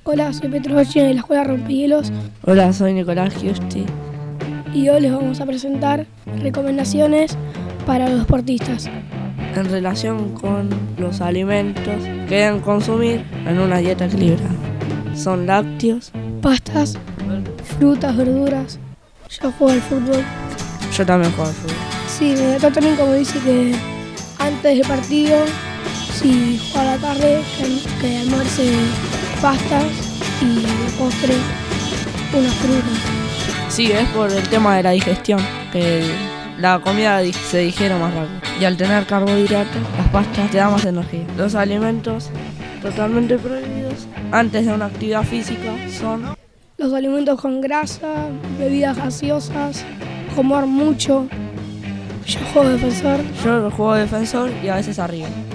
Hola, soy Petro Bocci de la Escuela Rompehielos. Hola, soy Nicolás Giusti. Y hoy les vamos a presentar recomendaciones para los deportistas En relación con los alimentos que deben consumir en una dieta equilibrada. Son lácteos, pastas, frutas, verduras. Yo juego al fútbol. Yo también juego al fútbol. Sí, acá también como dice que antes del partido, si juega a la tarde, que almuerce pastas y de postre una fruta. Sí, es por el tema de la digestión, que la comida se digiere más rápido. Y al tener carbohidratos, las pastas te dan más energía. Los alimentos totalmente prohibidos antes de una actividad física son los alimentos con grasa, bebidas gaseosas, comer mucho. Yo juego defensor y a veces arriba.